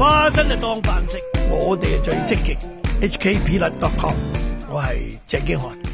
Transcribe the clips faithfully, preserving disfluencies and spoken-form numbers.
花生就當飯食，我哋係最積極。H K P L dot com， 我係鄭經翰。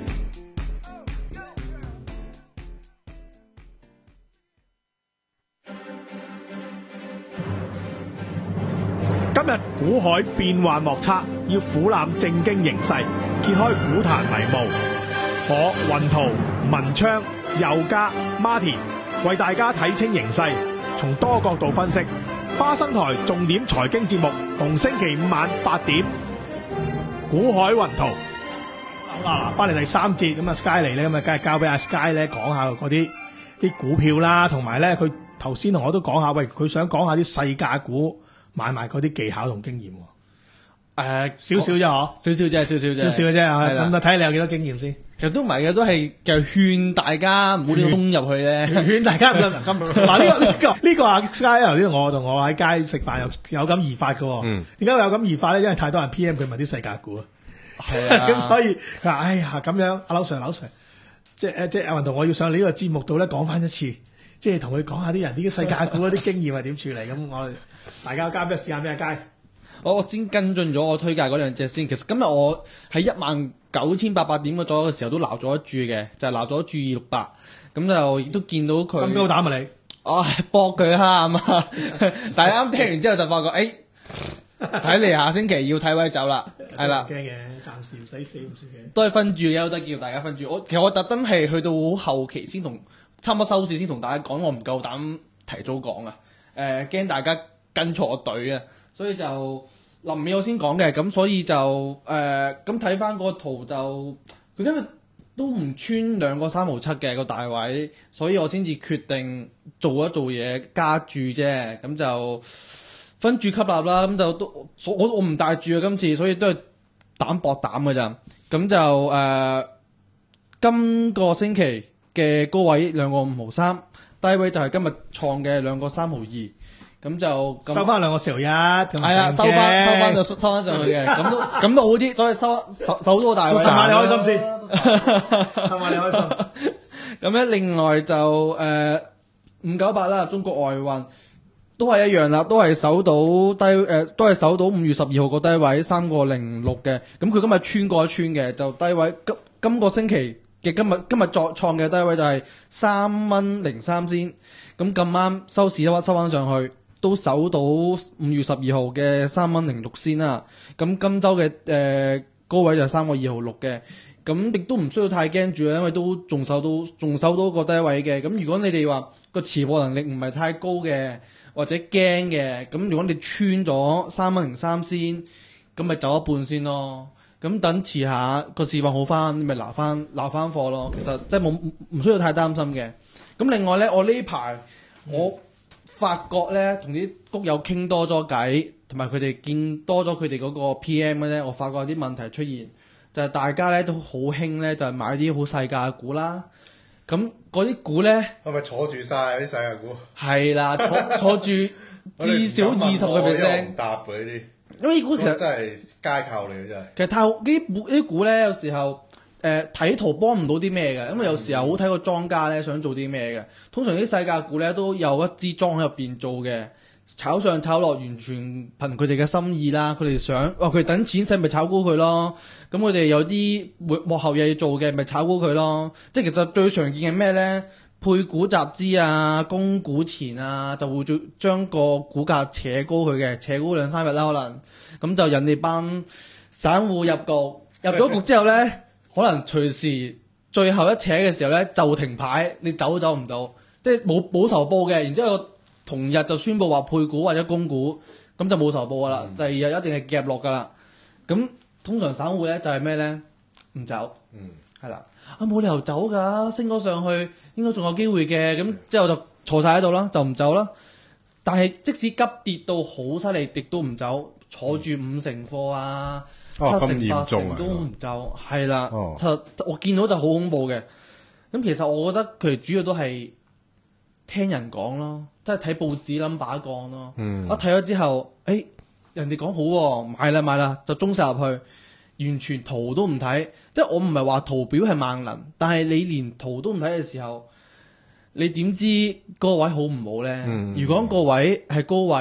今日股海變幻莫測，要俯瞰正經形勢，揭開股壇迷霧。我雲圖、文昌、佑嘉、Martin 為大家睇清形勢，從多角度分析。花生台重點財經節目，逢星期五晚八點。股海雲圖。好啦，翻嚟第三節，咁啊 Sky 嚟咧，咁啊梗係交俾阿 Sky 咧講下嗰啲啲股票啦，同埋咧佢頭先同我都講下，喂，佢想講下啲細價股買賣嗰啲技巧同經驗。誒、呃，少少啫嗬， 少少啫，少少啫， 少少嘅啫。咁就睇你有幾多經驗先。 其實都唔係嘅，都係就勸大家唔好亂衝入去咧。 勸大家唔好咁。嗱呢個呢、這個呢、這個啊 Sky 頭先我同我喺街食飯有有感而發嘅。嗯。點解有感而發咧？因為太多人 P M 佢問啲細價股啊。係啊。咁所以佢話：哎呀咁樣，阿劉 Sir 劉 Sir， 即係誒即係阿雲同我要上你呢個節目度咧講翻一次，即係同佢講下啲人啲細價股嗰啲經驗係點處理。咁我哋大家交俾試下咩街？ 我先跟進咗我推介嗰兩隻先。其實今日我喺一萬九千八百點嗰左右嘅時候都撈咗一注嘅，就係撈咗注二六八。咁就亦都見到佢咁高膽啊你？ 哦，搏佢蝦嘛！但係啱聽完之後就發覺，誒、哎，睇嚟下星期要睇位走啦，係啦。 驚嘅，暫時唔使死唔算嘅。 都係分注嘅，都叫大家分注。我其實我特登係去到好後期先同差唔多收市先同大家講，我唔夠膽提早講啊。誒、呃，驚大家跟錯隊啊！所以就臨尾我先講嘅，咁所以就誒咁睇翻個圖就佢今日都唔穿兩個三毫七嘅個大位，所以我先至決定做一做嘢加注啫，咁就分注吸納啦，咁就都我我唔大注啊今次，所以都係膽搏膽㗎咋，咁就誒、呃、今個星期嘅高位兩個五毫三，低位就係今日創嘅兩個三毫二。咁就收翻兩個四毫一，係啊，收翻收翻就收翻上去嘅，咁都咁都好啲，所以收收收到個大位， 氹下你開心先，氹下你開心。 咁咧，另外就誒五九八啦，中國外運都係一樣啦，都係守到低誒、呃，都係守到五月十二號個低位三個零六嘅。咁佢今日穿過一穿嘅，就低位今今個星期嘅今日今日作創嘅低位就係三蚊零三先。咁咁啱收市一屈收翻上去。都守到五月十二號嘅三蚊零六先啦，咁今周嘅誒、呃、高位就係三個二毫六嘅，咁亦都唔需要太驚住啊，因為都仲守到仲守到個低位嘅。咁如果你哋話個持貨能力唔係太高嘅，或者驚嘅，咁如果你穿咗三蚊零三先，咁咪走一半先咯。咁等遲下個市況好翻，你咪拿翻拿翻貨咯。其實即係冇唔需要太擔心嘅。咁另外咧，我呢排我發覺咧，同啲谷友傾多咗偈，同埋佢哋見多咗佢哋嗰個 P M 咧，我發覺有啲問題出現，就係、是、大家咧都好興咧，就係、是、買啲好細價嘅股啦。咁嗰啲股咧， 係咪坐住晒啲細價股？ 係啦，坐坐住至少二十個 percent。 唔答嘅呢啲， 因為呢股其實真係街靠嚟嘅真係。 其實太呢啲股呢啲股咧，有時候。誒睇、呃、圖幫唔到啲咩嘅，因為有時候好睇個莊家咧想做啲咩嘅。通常啲細價股咧都有一支莊喺入邊做嘅，炒上炒落完全憑佢哋嘅心意啦。佢哋想，哇佢等錢使咪炒高佢咯。咁佢哋有啲幕幕後嘢做嘅，咪炒高佢咯。即係其實最常見嘅咩咧？配股集資啊，供股前啊，就會將將個股價扯高佢嘅，扯高兩三日啦可能。咁就引你班散戶入局，入咗局之後咧。可能隨時最後一扯嘅時候咧就停牌，你走都走唔到，即係冇冇仇報嘅。然之後同日就宣佈話配股或者供股，咁就冇仇報噶啦。嗯、第二日一定係夾落噶啦。咁通常散戶咧就係咩咧？唔走，嗯，係啦，啊冇理由走㗎，升咗上去應該仲有機會嘅。咁之後就坐晒喺度啦，就唔走啦。但係即使急跌到好犀利，亦都唔走，坐住五成貨啊！ 哦、 七成八成都唔就係啦，其實我見到就好恐怖嘅。咁其實我覺得佢主要都係聽人講咯，即係睇報紙 number 講咯。嗯、一睇咗之後，誒、欸、人哋講好喎，買啦買啦，就中晒入去，完全圖都唔睇。即係我唔係話圖表係萬能，但係你連圖都唔睇嘅時候，你點知嗰個位好唔好咧？嗯、如果個位係高位，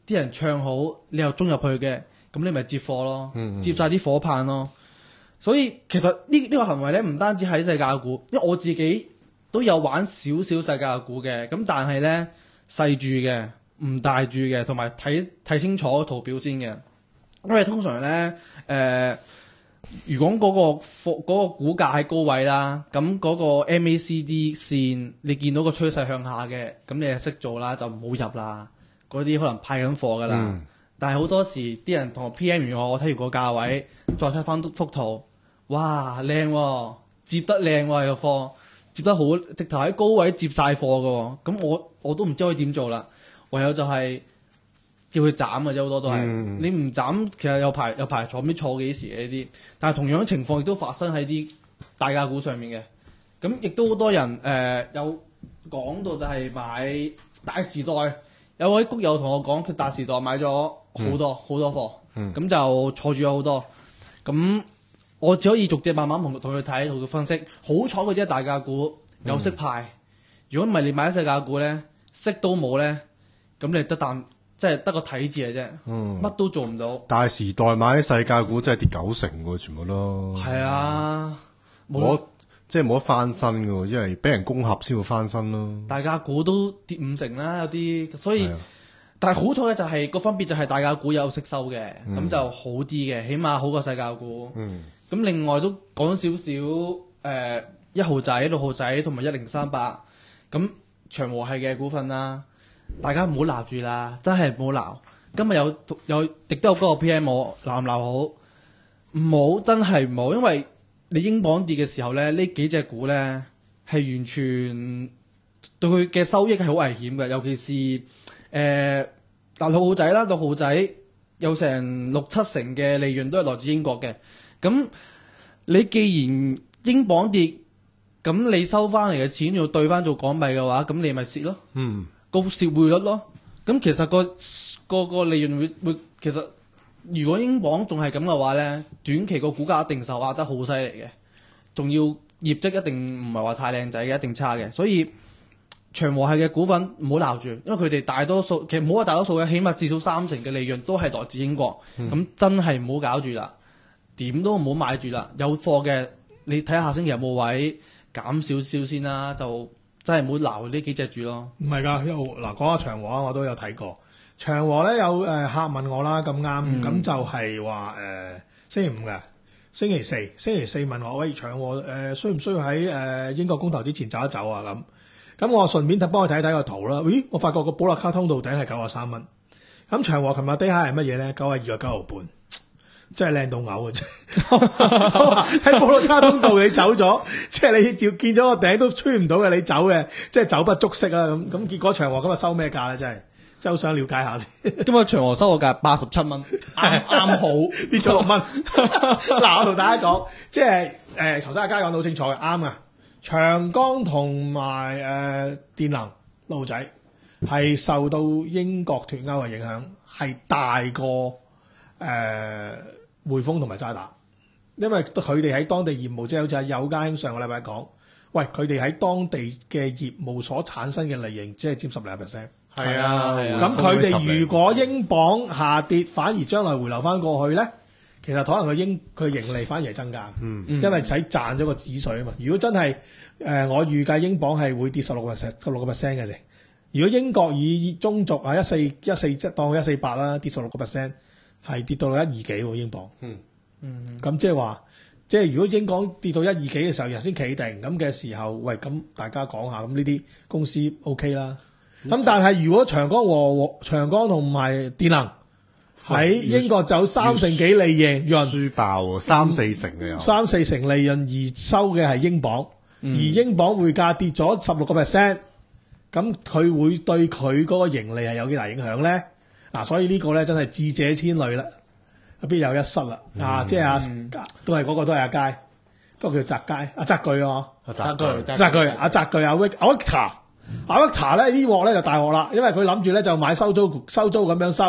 啲人唱好，你又中入去嘅，咁你咪接貨咯， 嗯嗯接晒啲火棒咯。所以其實呢呢個行為咧，唔單止喺世界股，因為我自己都有玩少少世界股嘅，咁但係咧細注嘅，唔大注嘅，同埋睇睇清楚圖表先嘅。因為通常咧，誒、呃，如果嗰、那個貨嗰、那個股價喺高位啦，咁嗰個 M A C D 線你見到個趨勢向下嘅，咁你就識做啦，就唔好入啦。嗰啲可能派緊貨噶啦， 嗯、但係好多時啲人同我 P M 完我，我睇完個價位，再睇翻幅圖，哇靚喎，接得靚喎個貨，接得好，直頭喺高位接晒貨嘅喎，咁我我都唔知可以點做啦，唯有就係叫佢斬嘅啫，好多都係， 嗯、 你唔斬，其實有排有排坐，唔知坐幾時嘅呢啲，但係同樣情況亦都發生喺啲大價股上面嘅，咁亦都好多人誒、呃、有講到就係買大時代。有位谷友同我講，佢大時代買咗好多好、嗯、多貨，咁、嗯、就坐住咗好多。咁我只可以逐隻慢慢同同佢睇，同佢分析。好彩嗰啲大價股有息派，如果唔係你買啲細價股咧，息都冇咧，咁你得啖即係得個睇字嘅啫，乜、嗯、都做唔到。 大時代買啲細價股真係跌九成喎，全部都係啊， 冇。即係冇得翻身嘅，因為俾人攻陷先會翻身咯。 大價股都跌五成啦，有啲，所以， 啊、 但係好彩嘅就係、是、個分別就係大價股有息收嘅，咁、嗯、就好啲嘅，起碼好過細價股。咁、嗯、另外都講少少誒一號仔、六號仔同埋一零三八，咁長和系嘅股份啦，大家唔好鬧住啦，真係唔好鬧。今日有有亦都有嗰個 P M 我鬧唔鬧好？唔好，真係唔好，因為。你英鎊跌嘅時候咧，呢幾隻股咧係完全對佢嘅收益係好危險嘅，尤其是誒嗱六號仔啦，六號仔有成六七成嘅利潤都係來自英國嘅。咁你既然英鎊跌，咁你收翻嚟嘅錢要兌翻做港幣嘅話，咁你咪蝕咯。嗯，個蝕匯率咯。咁其實、個個個利潤會會其實。如果英鎊仲係咁嘅話咧，短期個股價一定受壓得好犀利嘅，仲要業績一定唔係話太靚仔嘅，一定差嘅。所以長和系嘅股份唔好鬧住，因為佢哋大多數其實唔好話大多數嘅，起碼至少三成嘅利潤都係來自英國。咁、嗯、真係唔好搞住啦，點都唔好買住啦。有貨嘅你睇下下星期有冇位減少少先啦，就真係唔好鬧呢幾隻住咯。 唔係㗎，嗱講下長和啊，我都有睇過。長和咧有誒、呃、客問我啦，咁啱，咁、嗯、就係話誒星期五嘅，星期四，星期四問我，喂長和誒、呃、需唔需要喺誒、呃、英國公投之前走一走啊？咁咁我順便睇幫佢睇睇個圖啦。咦，我發覺個寶勒卡通道頂係九十三蚊，咁長和琴日低下係乜嘢咧？九十二個九毫半，真係靚到嘔嘅啫！喺寶勒卡通道你走咗，即係你照見咗個頂都吹唔到嘅，你走嘅，即係走不足惜啦。咁咁結果長和今日收咩價咧？真係。真係好想了解下先。 今日長和收個價八十七蚊，啱啱好跌咗六蚊。嗱，我同大家講，即係誒，頭先阿佳講到好清楚嘅，啱啊。長江同埋誒電能路仔係受到英國脫歐嘅影響，係大過誒、呃、匯豐同埋渣打，因為佢哋喺當地業務，即係好似阿友家兄上個禮拜講，喂，佢哋喺當地嘅業務所產生嘅利潤，即係佔十零 percent。 係啊， 咁佢哋如果英鎊下跌，反而將來回流翻過去咧，其實可能佢英佢盈利反而係增加，嗯，因為使賺咗個止水啊嘛。如果真係誒、呃，我預計英鎊係會跌十六個 percent，十六個 percent 嘅啫。如果英國以中軸啊一四一四即當一四八啦，跌十六個 percent，係跌到一二幾喎英鎊，嗯嗯，咁即係話，即係如果英鎊跌到一二幾嘅時候，人先企定咁嘅時候，喂，咁大家講下，咁呢啲公司 OK 啦。咁、嗯、但係如果長江和長江同埋電能喺英國走三成幾利潤， 輸爆喎，三四成嘅有三四成利潤而收嘅係英鎊，嗯、而英鎊匯價跌咗十六個 percent，咁佢會對佢嗰個盈利係有幾大影響咧？嗱、啊，所以呢個咧真係智者千慮啦，必有一失啦、嗯。啊，即係阿、嗯、都係嗰、那個都係阿佳，不過叫澤佳，阿澤巨啊， 澤巨， 澤巨，阿澤巨阿 Vic 阿 Victor。阿 Victor 咧呢鑊咧就大鑊啦，因為佢諗住咧就買收租收租咁樣收，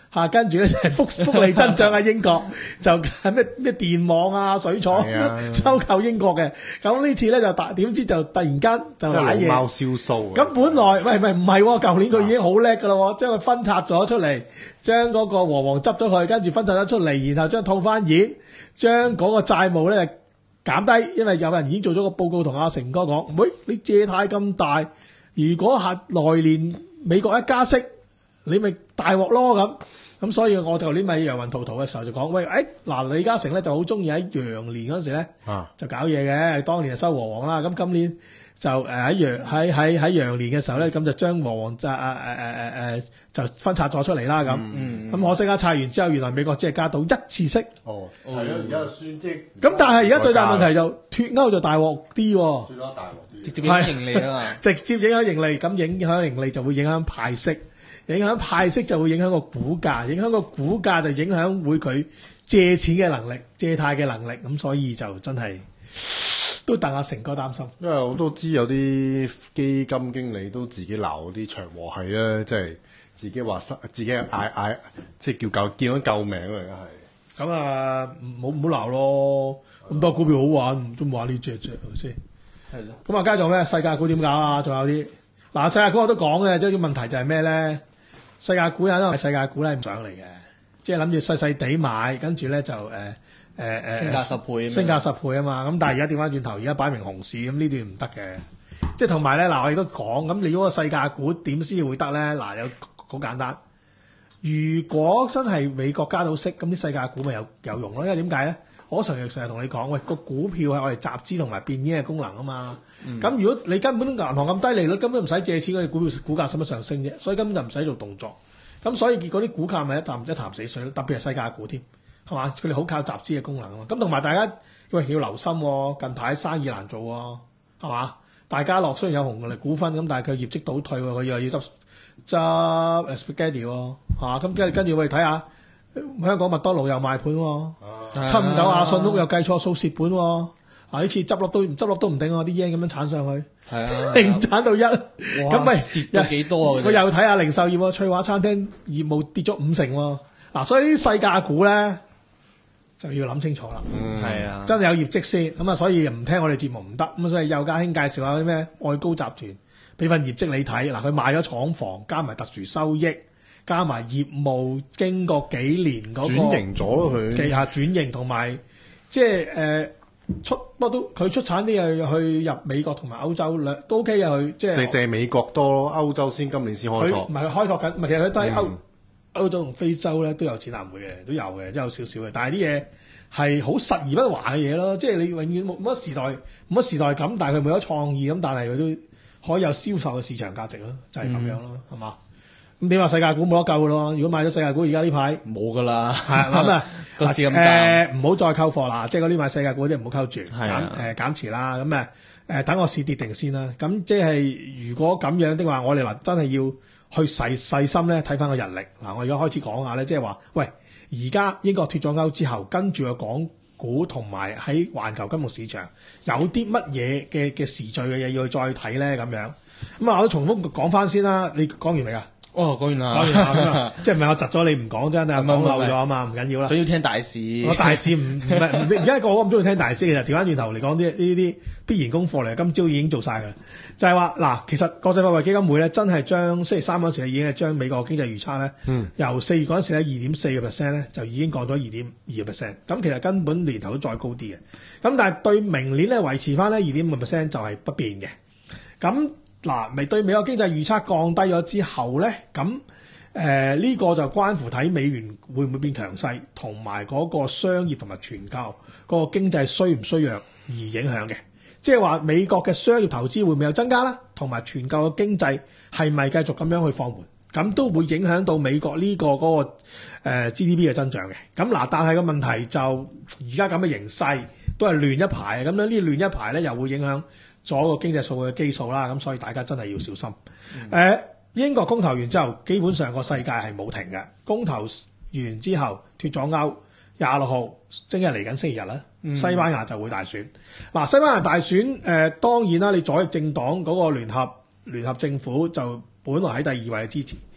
嚇，跟住咧就係福福利增長喺英國，就係咩咩電網啊、水廠係啊收購英國嘅。咁呢次咧就突點知就突然間就即係賴嘢。 老貓燒鬚。 咁本來喂喂唔係喎，舊年佢已經好叻噶咯喎，將佢分拆咗出嚟，將嗰個和黃執咗佢，跟住分拆咗出嚟，然後將套翻現，將嗰個債務咧減低，因為有人已經做咗個報告同阿成哥講，喂，你借貸咁大，如果下來年美國一加息，你咪大鑊咯咁。咁所以我舊年咪楊雲圖圖嘅時候就講，喂，誒嗱李嘉誠咧就好中意喺羊年嗰時咧啊就搞嘢嘅，當年就收和黃啦，咁今年就誒喺羊喺喺喺羊年嘅時候咧，咁就將和黃就誒誒誒誒就分拆咗出嚟啦咁。咁、 嗯可惜啊，拆完之後原來美國只係加到一次息， 哦，係啊，而家算即係。 咁但係而家最大問題就脱歐就大鑊啲喎， 最多大鑊啲。 直接影響盈利啊嘛。 直接影響盈利，咁影響盈利就會影響派息。影響派息就會影響個股價，影響個股價就影響會佢借錢嘅能力、借貸嘅能力，咁所以就真係都戥阿成哥擔心。 因為我都知有啲基金經理都自己鬧啲長和係咧，即係自己話自己嗌嗌，即係叫救叫緊救命嚟嘅係。 咁啊，唔好唔好鬧咯，咁多股票好玩，都冇玩呢隻隻係咪先？ 係咯。 咁啊，加仲咩？世界股點搞啊？仲有啲嗱，世界股我都講嘅，即係啲問題就係咩咧？世界股有因為世界股咧唔上嚟嘅，即係諗住細細地買，跟住咧就誒誒誒升價十倍， 升價十倍啊嘛。咁但係而家調翻轉頭，而家擺明熊市，咁呢段唔得嘅。即係同埋咧，嗱我亦都講，咁你嗰個世界股點先會得咧？嗱有好簡單，如果真係美國加到息，咁啲世界股咪有有用咯。因為點解咧？我成日成日同你講，喂個股票係我哋集資同埋變現嘅功能啊嘛。咁、嗯、如果你根本銀行咁低利率，根本唔使借錢，嗰啲股票股價使乜上升啫？所以根本就唔使做動作。咁所以結果啲股價咪一潭一潭死水咯。特別係世界股添，係嘛？佢哋好靠集資嘅功能啊嘛。咁同埋大家喂要留心喎，近排生意難做喎，係嘛？大家樂雖然有紅利股份咁，但係佢業績倒退喎，佢又要執執 spaghetti 喎，嚇咁跟住跟住我哋睇下香港麥當勞又賣盤喎。七五九亞信屋又計錯數蝕本喎，啊呢次執笠都執笠都唔定喎，啲 yen 咁樣鏟上去， 係啊， 零鏟到一，咁咪蝕咗幾多啊？ 我又睇下零售業喎，翠華餐廳業務跌咗五成喎，嗱所以啲細價股咧就要諗清楚啦， 係啊， 真係有業績先，咁啊所以唔聽我哋節目唔得，咁所以邱家興介紹下啲咩愛高集團，俾份業績你睇，嗱佢買咗廠房，加埋特殊收益。加埋業務經過幾年嗰、那個轉型咗佢， 旗下轉型同埋即係誒、呃、出不過都佢出產啲嘢去入美國同埋歐洲兩都 OK 嘅佢即係借借美國多咯，歐洲先今年先開拓。 唔係佢開拓緊，唔係其實佢都喺歐、 嗯、 歐洲同非洲咧都有展覽會嘅，都有嘅，都有少少嘅。但係啲嘢係好實而不華嘅嘢咯，即係你永遠冇乜時代冇乜時代感，但係佢冇咗創意咁，但係佢都可以有銷售嘅市場價值咯，就係、是、咁樣咯，係嘛、嗯？咁點話世界股冇得救嘅咯？如果買咗世界股，而家呢排冇噶啦， 係咁啊， 個市咁誒唔好再溝貨啦，即係嗰啲買世界股啲唔好溝住， 係啊減誒減持啦。咁誒誒等個市跌定先啦。咁即係如果咁樣的話，我哋嗱真係要去細細心咧睇翻個日曆嗱。我而家開始講下咧，即係話喂，而家英國脱咗歐之後，跟住個港股同埋喺環球金融市場有啲乜嘢嘅嘅時序嘅嘢要去再睇咧咁樣。咁啊，我都重複講翻先啦。你講完未啊？ 哦，講完啦， 講完啦，即係唔係我窒咗你唔講啫？你係講漏咗啊嘛，唔緊要啦。 佢要聽大市， 我大市唔唔係而家個個咁中意聽大市嘅，調翻轉頭嚟講啲呢啲必然功課嚟，今朝已經做晒㗎啦。就係話嗱，其實國際貨幣基金會咧真係將星期三嗰時已經係將美國經濟預測咧，嗯、由四月嗰陣時咧二點四個 percent 咧就已經降咗二點二個 percent。咁其實根本年頭都再高啲嘅。咁但係對明年咧維持翻咧二點五個 percent 就係不變嘅。咁嗱，咪對美國經濟預測降低咗之後咧，咁。誒呢、呃這個就關乎睇美元會唔會變強勢，同埋嗰個商業同埋全球嗰個經濟衰唔衰弱而影響嘅。即係話美國嘅商業投資會唔會有增加啦，同埋全球嘅經濟係咪繼續咁樣去放緩，咁都會影響到美國呢、這個嗰、那個、呃、G D P 嘅增長嘅。咁嗱，但係個問題就而家咁嘅形勢都係亂一排，咁樣呢亂一排咧又會影響咗個經濟數嘅基數啦。咁所以大家真係要小心。誒、嗯。呃英國公投完之後，基本上個世界係冇停嘅。公投完之後脱咗歐，廿六號即係嚟緊星期日啦。嗯、西班牙就會大選。嗱，西班牙大選誒、呃、當然啦，你左翼政黨嗰個聯合聯合政府就本來喺第二位嘅支持，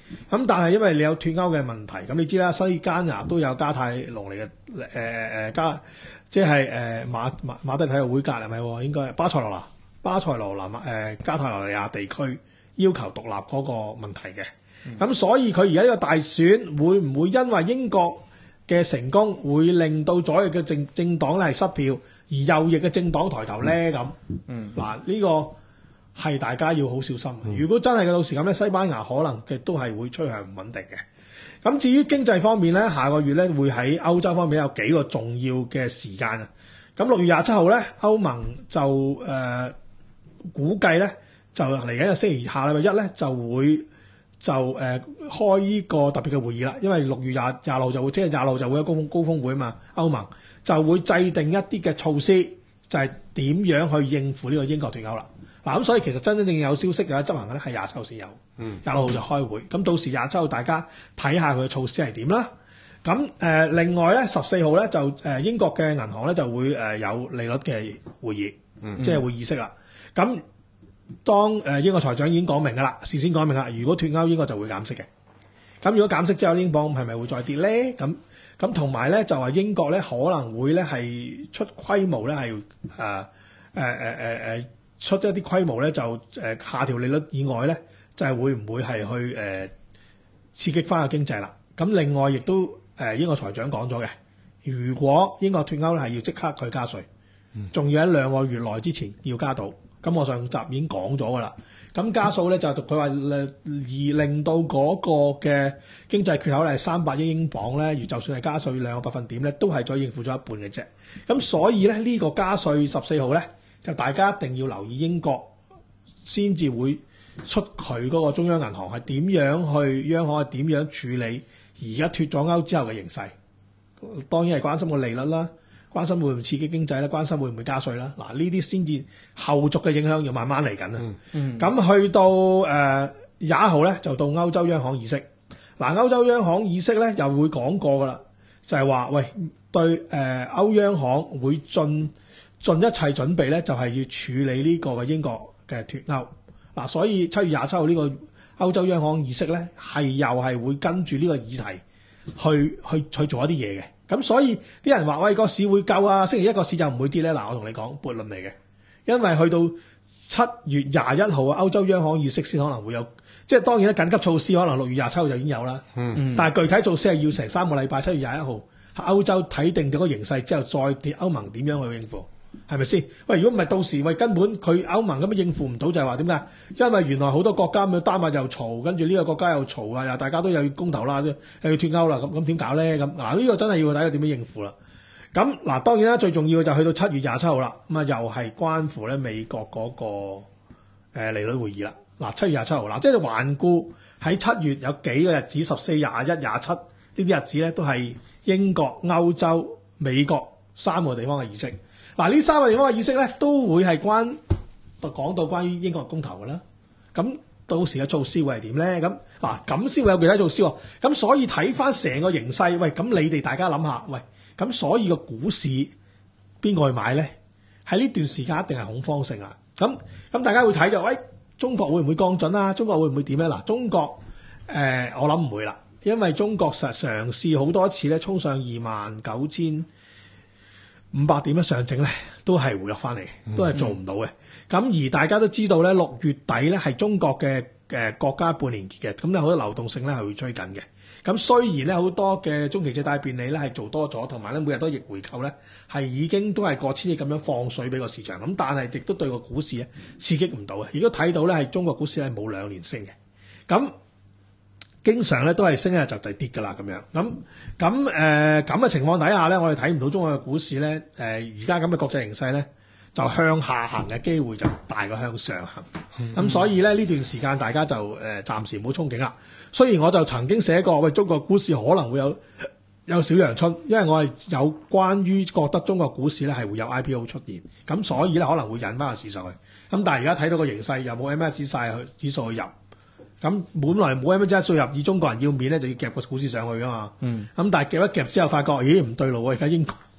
咁但係因為你有脱歐嘅問題，咁你知啦，西班牙都有加泰隆尼嘅誒誒誒加，即係誒馬馬馬德里體育會隔係咪喎？應該係巴塞羅那巴塞羅那誒、呃、加泰羅尼亞地區要求獨立嗰個問題嘅。咁、嗯、所以佢而家呢個大選會唔會因為英國嘅成功，會令到左翼嘅政政黨咧係失票，而右翼嘅政黨抬頭咧咁？嗯，嗱呢、呢個係大家要好小心。嗯、如果真係到時咁咧，西班牙可能嘅都係會趨向唔穩定嘅。咁至於經濟方面咧，下個月咧會喺歐洲方面有幾個重要嘅時間啊。咁六月廿七號咧，歐盟就誒、呃、估計咧就嚟緊個星期下禮拜一咧就會。就誒、呃、開呢個特別嘅會議啦，因為六月廿廿號就會即係廿號就會有高峰高峰會啊嘛，歐盟就會制定一啲嘅措施，就係、是、點樣去應付呢個英國脱歐啦。嗱、啊、咁所以其實真真正正有消息有執行嘅咧係廿七號先有，廿六號就開會。咁到時廿七號大家睇下佢嘅措施係點啦。咁誒、呃、另外咧十四號咧就誒、呃、英國嘅銀行咧就會誒、呃、有利率嘅會議，嗯、即係會議息啦。咁當誒英國財長已經講明㗎啦，事先講明啦，如果脱歐英國就會減息嘅。咁如果減息之後，英鎊係咪會再跌咧？咁咁同埋咧就話英國咧可能會咧係出規模咧係誒誒誒誒誒出一啲規模咧就誒、呃、下調利率以外咧就係、是、會唔會係去誒、呃、刺激翻個經濟啦？咁另外亦都誒、呃、英國財長講咗嘅，如果英國脱歐咧係要即刻去加稅，仲、嗯、要喺兩個月內之前要加到。咁我上集已經講咗㗎啦，咁加數咧就佢話而令到嗰個嘅經濟缺口咧係三百億英鎊咧，而就算係加稅兩個百分點咧，都係再應付咗一半嘅啫。咁所以咧呢、呢個加稅十四號咧，就大家一定要留意英國先至會出佢嗰個中央銀行係點樣去，央行係點樣處理而家脱咗歐之後嘅形勢。當然係關心個利率啦。關心會唔會刺激經濟咧？關心會唔會加稅啦？嗱，呢啲先至後續嘅影響要慢慢嚟緊啊。咁、嗯嗯、去到誒廿一號咧，就到歐洲央行議息。嗱，歐洲央行議息咧又會講過噶啦，就係、是、話喂對誒、呃、歐央行會盡盡一切準備咧，就係、是、要處理呢個嘅英國嘅脱歐。嗱，所以七月廿七號呢個歐洲央行議息咧，係又係會跟住呢個議題去去去做一啲嘢嘅。咁所以啲人話喂個市會救啊，星期一個市就唔會跌咧。嗱，我同你講悖論嚟嘅，因為去到七月廿一號啊，歐洲央行議息先可能會有，即係當然咧緊急措施可能六月廿七號就已經有啦。嗯，但係具體措施係要成三個禮拜，七月廿一號歐洲睇定咗個形勢之後再跌，歐盟點樣去應付？係咪先？喂，如果唔係到時喂根本佢歐盟咁樣應付唔到，就係話點解？因為原來好多國家咁丹麥又嘈，跟住呢個國家又嘈啊，又大家都有要公投啦，又要脱歐啦，咁咁點搞咧？咁嗱呢個真係要睇佢點樣應付啦。咁嗱當然啦，最重要嘅就去到七月廿七號啦，咁啊又係關乎咧美國嗰、那個誒、呃、利率會議啦。嗱七月廿七號啦，即係環顧喺七月有幾個日子，十四、廿一、廿七呢啲日子咧，都係英國、歐洲、美國三個地方嘅議息。嗱，呢三個地方嘅議息咧，都會係關講到關於英國公投嘅啦。咁到時嘅措施會係點咧？咁嗱，咁先會有具體措施喎。咁所以睇翻成個形勢，喂，咁你哋大家諗下，喂，咁所以個股市邊個去買咧？喺呢段時間一定係恐慌性啦。咁咁大家會睇就，喂，中國會唔會降準啊？中國會唔會點咧？嗱，中國誒、呃，我諗唔會啦，因為中國實嘗試好多次咧，衝上二萬九千五百點嘅上證咧，都係回落翻嚟，都係做唔到嘅。咁、嗯、而大家都知道咧，六月底咧係中國嘅誒、呃、國家半年結嘅，咁有好多流動性咧係會追緊嘅。咁雖然咧好多嘅中期借貸便利咧係做多咗，同埋咧每日都逆回購咧係已經都係過千億咁樣放水俾個市場，咁但係亦都對個股市咧刺激唔到嘅。如果睇到咧係中國股市係冇兩年升嘅，咁。經常咧都係升一日就就跌㗎啦，咁樣咁咁誒咁嘅情況底下咧，我哋睇唔到中國嘅股市咧誒而家咁嘅國際形勢咧，就向下行嘅機會就大過向上行。咁、嗯、所以咧呢段時間大家就誒、呃、暫時唔好憧憬啦。雖然我就曾經寫過喂中國股市可能會有有小陽春，因為我係有關於覺得中國股市咧係會有 I P O 出現，咁所以咧可能會引翻個市上去。咁但係而家睇到個形勢又冇 M S C 曬去指數去入。咁本來冇 M 一數入，以中國人要面咧，就要夾個股市上去噶嘛。嗯。咁但係夾一夾之後，發覺咦唔對路喎！而家英國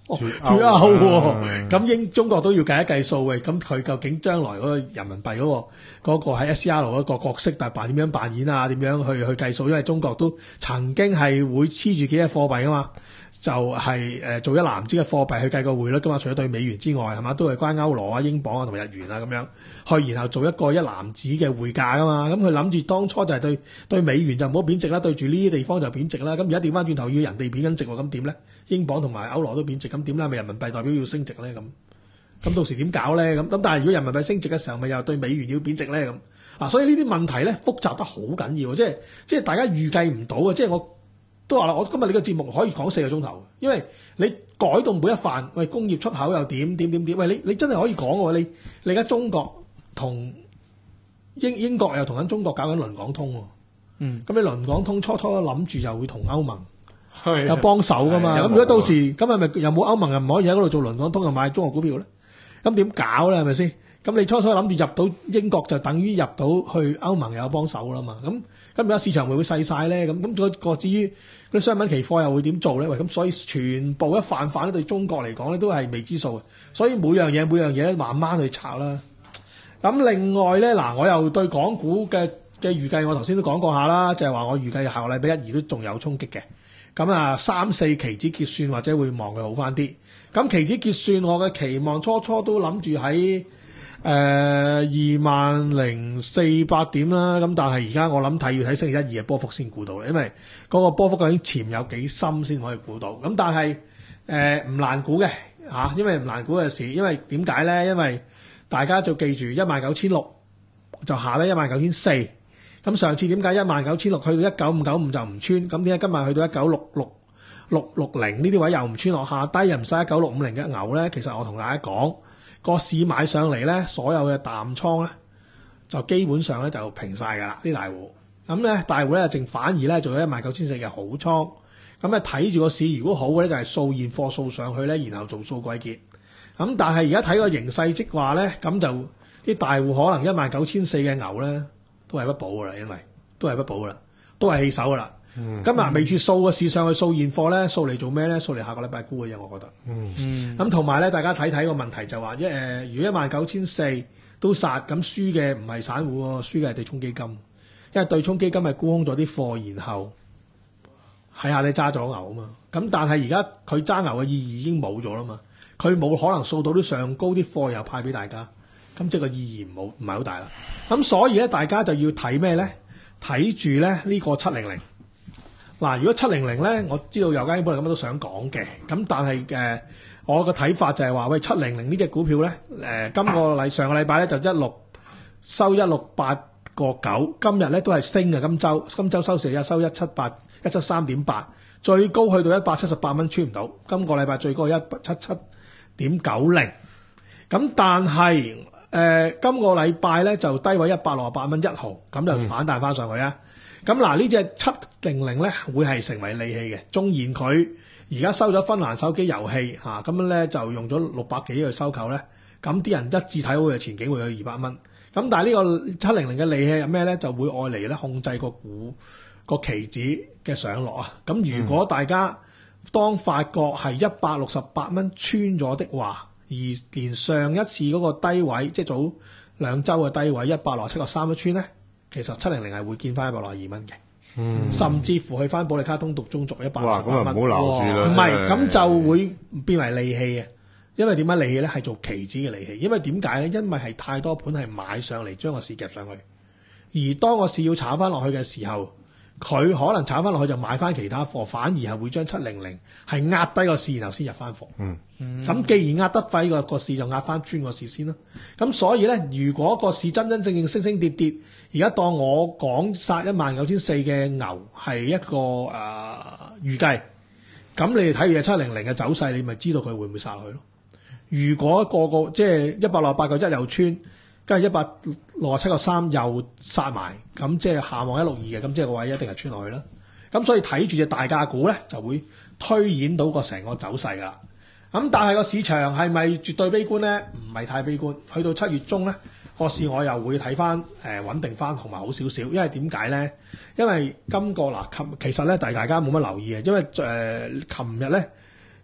脫脫歐歐喎， 啊咁英中國都要計一計數嘅，咁佢究竟將來嗰個人民幣嗰、個嗰、個喺 S C R 嗰個角色，但係扮點樣扮演啊？點樣去去計數？因為中國都曾經係會黐住幾隻貨幣噶嘛，就係、誒、做一籃子嘅貨幣去計個匯率噶嘛，除咗對美元之外，係嘛都係關歐羅啊、英鎊啊同埋日元啊咁樣去，然後做一個一籃子嘅匯價噶嘛。咁佢諗住當初就係對對美元就唔好貶值啦，對住呢啲地方就貶值啦。咁而家調翻轉頭要人哋貶緊值喎，咁點咧？英鎊同埋歐羅都貶值，咁點咧？咪人民幣代表要升值咧？咁咁到時點搞咧？咁咁但係如果人民幣升值嘅時候，咪又對美元要貶值咧？咁啊，所以呢啲問題咧複雜得好緊要，即係即係大家預計唔到嘅。即係我都話啦，我今日呢個節目可以講四個鐘頭，因為你改動每一範，喂工業出口又點點點點，喂你你真係可以講喎，你你而家中國同英英國又同緊中國搞緊輪港通喎， 嗯， 咁你輪港通初初諗住又會同歐盟。 係有幫手噶嘛？ 係咁如果到時咁係咪又冇歐盟又唔可以喺嗰度做輪港通又買中國股票咧？咁點搞咧？係咪先？咁你初初諗住入到英國就等於入到去歐盟又有幫手啦嘛？咁咁而家市場會唔會細晒咧？咁咁嗰個至於嗰啲商品期貨又會點做咧？喂，咁所以全部一泛泛咧對中國嚟講咧都係未知數嘅，所以每樣嘢每樣嘢咧慢慢去拆啦。咁另外咧嗱，我又對港股嘅嘅預計，我頭先都講過下啦，就係話我預計下個禮拜一二都仲有衝擊嘅。咁啊，三四期指結算或者會望佢好翻啲。咁期指結算我嘅期望初初都諗住喺誒二萬零四百點啦。咁但係而家我諗睇要睇星期一二嘅波幅先估到，因為嗰個波幅究竟潛有幾深先可以估到。咁但係誒唔難估嘅嚇，因為唔難估嘅事，因為點解咧？因為大家就記住一萬九千六就下咧一萬九千四。咁上次點解一萬九千六去到一九五九五就唔穿？咁點解今日去到一九六六六六零呢啲位又唔穿落下低，又唔使一九六五零嘅牛咧？其實我同大家講，個市買上嚟咧，所有嘅淡倉咧就基本上咧就平晒㗎啦，啲大戶。咁咧大戶咧淨反而咧做咗一萬九千四嘅好倉。咁咧睇住個市，如果好嘅咧就係掃現貨掃上去咧，然後做掃鬼結。咁但係而家睇個形勢即話咧，咁就啲大戶可能一萬九千四嘅牛咧。都係不保㗎啦，因為都係不保㗎啦，都係棄手㗎啦。嗯、今日未次掃個市上去掃現貨咧，掃嚟做咩咧？掃嚟下個禮拜沽嘅啫，我覺得。嗯。咁同埋咧，大家睇睇個問題就話，一誒，如果一萬九千四都殺，咁輸嘅唔係散戶喎，輸嘅係對沖基金，因為對沖基金係沽空咗啲貨，然後喺下你揸咗牛啊嘛。咁但係而家佢揸牛嘅意義已經冇咗啦嘛，佢冇可能掃到啲上高啲貨又派俾大家。咁即係個意義唔好唔係好大啦。咁所以咧，大家就要睇咩咧？睇住咧呢個七零零。嗱，如果七零零咧，我知道油家本嚟咁都想講嘅。咁但係誒、呃，我個睇法就係話，喂，七零零呢隻股票咧，誒、呃，今個禮上個禮拜咧就一六收一六八個九，今日咧都係升嘅。今週今週收市日收一七八一七三點八，最高去到一百七十八蚊，穿唔到。今個禮拜最高係一百七七點九零。咁但係誒、呃，今個禮拜咧就低位一百六十八蚊一毫，咁就反彈翻上去啊！咁嗱、嗯，呢隻七零零咧會係成為利器嘅，縱然佢而家收咗芬蘭手機遊戲嚇，咁樣咧就用咗六百幾去收購咧，咁啲人一致睇好佢嘅前景會有二百蚊。咁但係呢個七零零嘅利器係咩咧？就會愛嚟咧控制個股個期指嘅上落啊！咁如果大家當發覺係一百六十八蚊穿咗的話，而連上一次嗰個低位，即係早兩週嘅低位一百六十七個三一穿咧，其實七零零係會見翻一百六十二蚊嘅，嗯、甚至乎去翻保利卡通獨中續一百六十八蚊。 哇！咁啊唔好留住啦。 唔係，咁就會變為利器嘅。因為點解利器咧係做期指嘅利器？因為點解咧？因為係太多盤係買上嚟將個市夾上去，而當個市要炒翻落去嘅時候，佢可能炒翻落去就買翻其他貨，反而係會將七零零係壓低個市，然後先入翻貨。嗯，咁、嗯、既然壓得低個個市，就壓翻穿個市先啦。咁所以咧，如果個市真真正正升升跌跌，而家當我講殺一萬九千四嘅牛係一個誒、呃、預計，咁你哋睇住七零零嘅走勢，你咪知道佢會唔會殺落去咯？如果個個即係一百六十八個一又穿，跟住一百六十七個三又殺埋，咁即係下望一六二嘅，咁即係個位一定係穿落去啦。咁所以睇住隻大價股咧，就會推演到個成個走勢㗎啦。咁但係個市場係咪絕對悲觀咧？唔係太悲觀。去到七月中咧，個市我又會睇翻誒穩定翻同埋好少少。因為點解咧？因為今個嗱，其實咧，但係大家冇乜留意嘅，因為誒琴日咧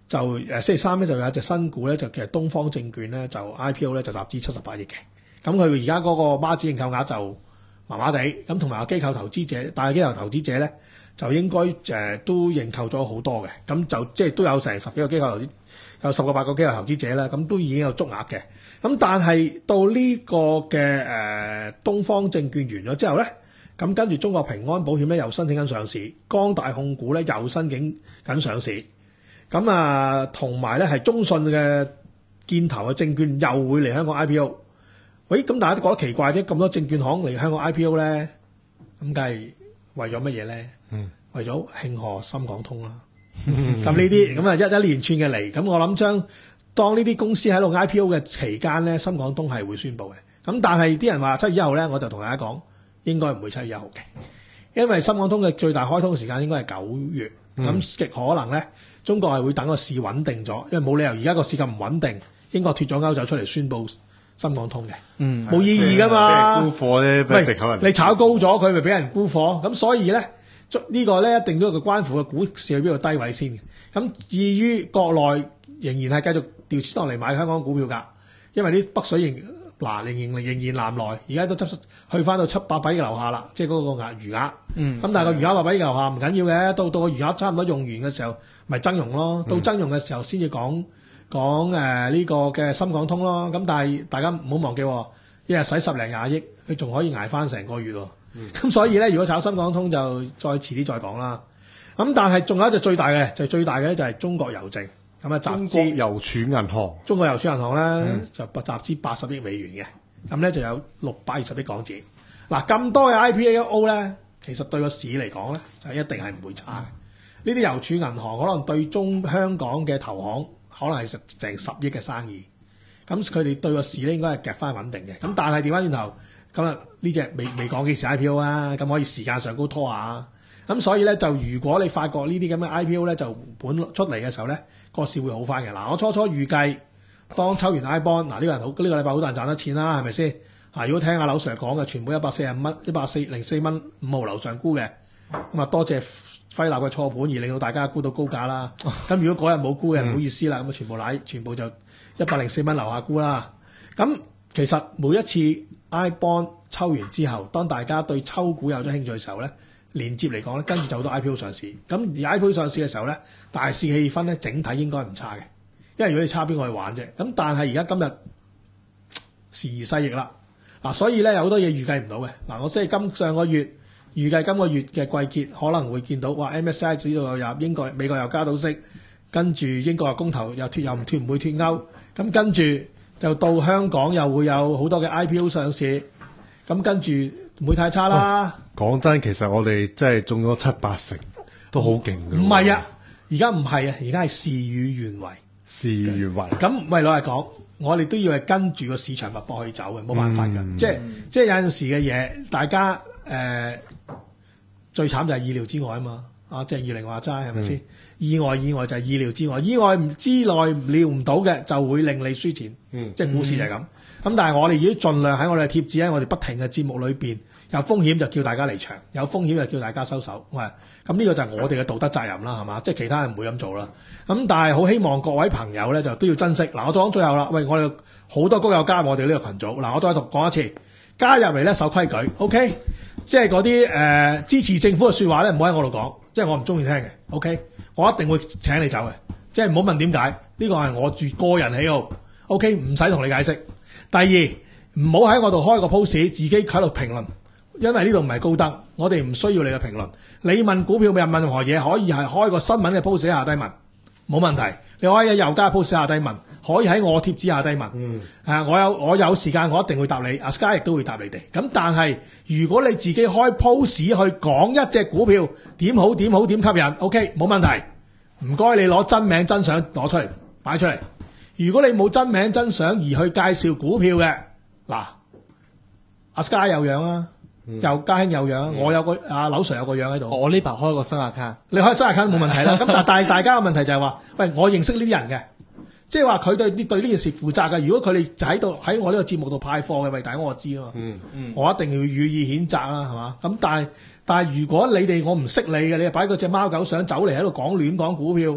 就誒星期三咧就有一隻新股咧，就其實東方證券咧就 I P O 咧就集資七十八億嘅。咁佢而家嗰個孖展認購額就麻麻地，咁同埋個機構投資者，但係機構投資者咧就應該誒、呃、都認購咗好多嘅，咁就即係都有成十幾個機構投資，有十個八個機構投資者啦，咁都已經有足額嘅。咁但係到呢個嘅誒、呃、東方證券完咗之後咧，咁跟住中國平安保險咧又申請緊上市，光大控股咧又申請緊上市，咁啊同埋咧係中信嘅建投嘅證券又會嚟香港 I P O。喂，咁大家都覺得奇怪啫，咁多證券行嚟香港 I P O 咧，咁梗係為咗乜嘢咧？ 嗯， 為咗慶賀深港通啦。咁呢啲咁啊一一連串嘅嚟，咁我諗將當呢啲公司喺度 I P O 嘅期間咧，深港通係會宣布嘅。咁但係啲人話七月一號咧，我就同大家講，應該唔會七月一號嘅，因為深港通嘅最大開通嘅時間應該係九月，咁極、嗯、可能咧，中國係會等個市穩定咗，因為冇理由而家個市咁唔穩定，英國脱咗歐就出嚟宣布深港通嘅，嗯，冇意義噶嘛， 沽貨咧，俾藉口人， 你炒高咗佢，咪俾人沽貨，咁所以咧，呢個咧一定都係關乎個股市去邊度低位先嘅。咁至於國內仍然係繼續調錢落嚟買香港股票㗎，因為啲北水仍嗱仍然仍然南來，而家都執去翻到七八百億樓下啦，即係嗰個額餘額。嗯，咁但係個餘額八百億樓下唔緊要嘅，到到個餘額差唔多用完嘅時候，咪增容咯。到增容嘅時候先至講。講誒呢個嘅深港通咯，咁但係大家唔好忘記，一日使十零廿億，佢仲可以捱翻成個月喎。咁、嗯、所以咧，如果炒深港通就再遲啲再講啦。咁但係仲有一隻最大嘅，就係、最大嘅咧就係中國郵政咁啊集資。中國郵儲銀行， 中國郵儲銀行咧、嗯、就集資八十億美元嘅，咁咧就有六百二十億港紙。嗱咁多嘅 I P O 咧，其實對個市嚟講咧就一定係唔會差嘅。呢啲郵儲銀行可能對中香港嘅投行。可能係成十億嘅生意，咁佢哋對個市咧應該係夾翻穩定嘅。咁但係調翻轉頭，咁啊呢隻未未講幾時 I P O 啊，咁可以時間上高拖下。咁所以咧就如果你發覺呢啲咁嘅 I P O 咧就本出嚟嘅時候咧，個市會好翻嘅。嗱，我初初預計當抽完 I bond，嗱呢個人好呢、呢個禮拜好多人賺得錢啦，係咪先？啊，如果聽阿劉 Sir 講嘅，全部一百四十蚊、一百四零四蚊五毫樓上沽嘅，咁啊多謝輝立嘅錯盤而令到大家沽到高價啦，咁如果嗰日冇沽嘅唔好意思啦，咁啊全部奶全部就一百零四蚊樓下沽啦。咁其實每一次 I bond 抽完之後，當大家對抽股有咗興趣嘅時候咧，連接嚟講咧，跟住就好多 I P O 上市。咁而 I P O 上市嘅時候咧，大市氣氛咧整體應該唔差嘅，因為如果你差邊個去玩啫？咁但係而家今日時移世易啦，嗱，所以咧有好多嘢預計唔到嘅。嗱，我即係今上個月。預計今個月嘅季結可能會見到，哇 M S C I 指數又入，英國美國又加到息，跟住英國嘅公投又脱又唔脱，唔會脱歐，咁跟住就到香港又會有好多嘅 I P O 上市，咁跟住唔會太差啦。 講真，其實我哋真係中咗七八成，都好勁㗎。 唔係啊，而家唔係啊，而家係事與願違。 事與願違。 咁喂，老實講，我哋都要係跟住個市場脈搏去走嘅，冇辦法㗎、嗯。即係即係有陣時嘅嘢，大家誒。呃最慘就係意料之外啊嘛，啊鄭裕玲話齋係咪先？意外意外就係意料之外，意外唔之內料唔到嘅就會令你輸錢，嗯、即係股市就係咁。咁、嗯、但係我哋已經盡量喺我哋嘅貼紙喺我哋不停嘅節目裏邊，有風險就叫大家離場，有風險就叫大家收手。喂，咁呢個就係我哋嘅道德責任啦，係嘛？即係其他人唔會咁做啦。咁但係好希望各位朋友咧就都要珍惜。嗱，我講最後啦，喂，我哋好多高友加入我哋呢個群組。嗱，我再同講一次，加入嚟咧守規矩 ，OK？即係嗰啲誒支持政府嘅説話咧，唔好喺我度講，即係我唔中意聽嘅。OK，我一定會請你走嘅，即係唔好問點解，呢個係我住個人喜好。OK，唔使同你解釋。第二，唔好喺我度開個 post，自己喺度評論，因為呢度唔係高登，我哋唔需要你嘅評論。你問股票，問任何嘢，可以係開個新聞嘅 post 下低問，冇問題。你可以喺油價 post 下低問，可以喺我貼紙下低問。嗯，啊，我有我有時間，我一定會答你。阿 Sky 亦都會答你哋。咁但係如果你自己開 post 去講一隻股票點好點好點吸引 ，OK， 冇問題。唔該，你攞真名真相攞出嚟擺出嚟。如果你冇真名真相而去介紹股票嘅，嗱，阿 Sky 有樣啊。又家興有樣，嗯、我有個阿劉 Sir 有個樣喺度。 我呢排開個新 account， 你開新 account 冇問題啦。咁但係大家嘅問題就係話，喂，我認識呢啲人嘅，即係話佢對對呢件事負責嘅。如果佢哋就喺度喺我呢個節目度派貨嘅，喂，大家我知啊嘛。嗯嗯，我一定要予以譴責啦，係嘛？咁但係但係如果你哋我唔識你嘅，你又擺嗰隻貓狗相走嚟喺度講亂講股票，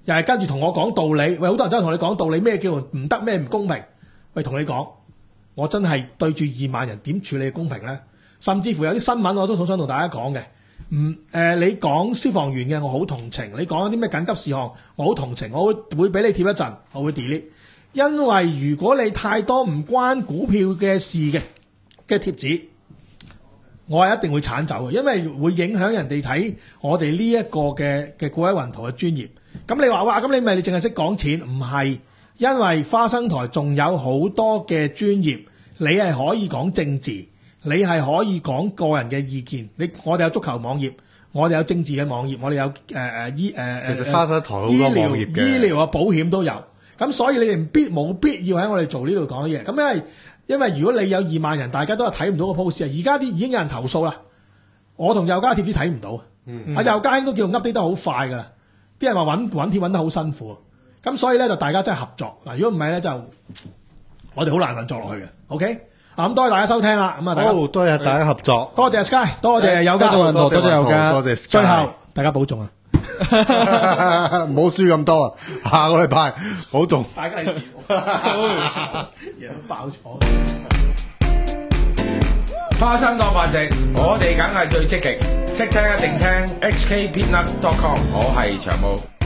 又係跟住同我講道理。喂，好多人真係同你講道理，咩叫唔得，咩唔公平？喂，同你講，我真係對住二萬人點處理公平咧？甚至乎有啲新聞我都好想同大家講嘅。唔誒、呃，你講消防員嘅，我好同情；你講啲咩緊急事項，我好同情。我會會俾你貼一陣，我會 delete。因為如果你太多唔關股票嘅事嘅嘅貼紙，我係一定會剷走嘅，因為會影響人哋睇我哋呢一個嘅嘅股海雲圖嘅專業。咁你話哇，咁你咪你淨係識講錢？唔係，因為花生台仲有好多嘅專業，你係可以講政治。你係可以講個人嘅意見，你我哋有足球網頁，我哋有政治嘅網頁，我哋有誒誒醫誒誒其實花生台好多醫網頁療嘅醫療啊保險都有，咁所以你哋必冇必要喺我哋做呢度講嘢。咁因為因為如果你有二萬人，大家都係睇唔到個 post 啊，而家啲已經有人投訴啦，我同右家貼紙睇唔到， 嗯阿右家應該叫 update 得好快噶啦，啲人話揾揾貼揾得好辛苦，咁所以咧就大家真係合作嗱，如果唔係咧就我哋好難運作落去嘅 ，OK。咁多謝大家收聽啦，咁啊，大家好多謝大家合作， 多謝 Sky， 多謝有家， 多謝多謝有家， 多謝 Sky。 最後大家保重啊！ 唔好輸咁多啊！下個禮拜保重。 大家利是，嘢都爆咗。 花生當飯食，我哋梗係最積極，識聽一定聽 H K Peanut dot com， 我係長毛。